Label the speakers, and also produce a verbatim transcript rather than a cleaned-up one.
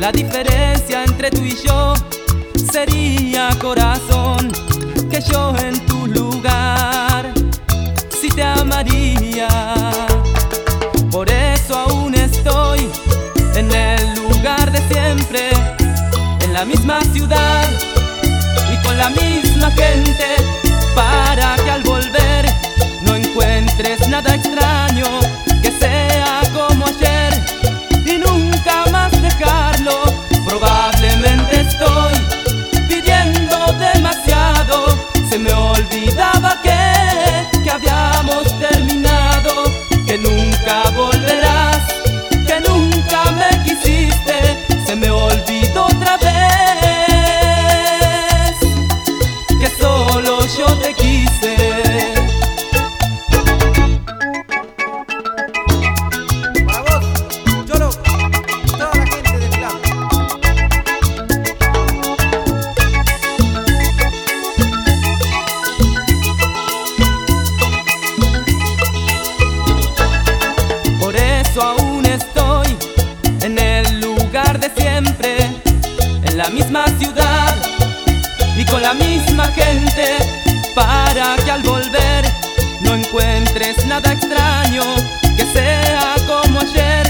Speaker 1: La diferencia entre tú y yo sería, corazón, que yo en tu lugar sí te amaría. Por eso aún estoy en el lugar de siempre, en la misma ciudad y con la misma gente, para que al volver no encuentres nada extraño, que sea como ayer y nunca más dejarlo. Probablemente estoy pidiendo demasiado, se me olvidaba que, que habíamos terminado, que nunca volverás, que nunca me quisiste, se me olvidó otra vez que solo yo te quise. Aún estoy en el lugar de siempre, en la misma ciudad y con la misma gente, para que al volver no encuentres nada extraño, que sea como ayer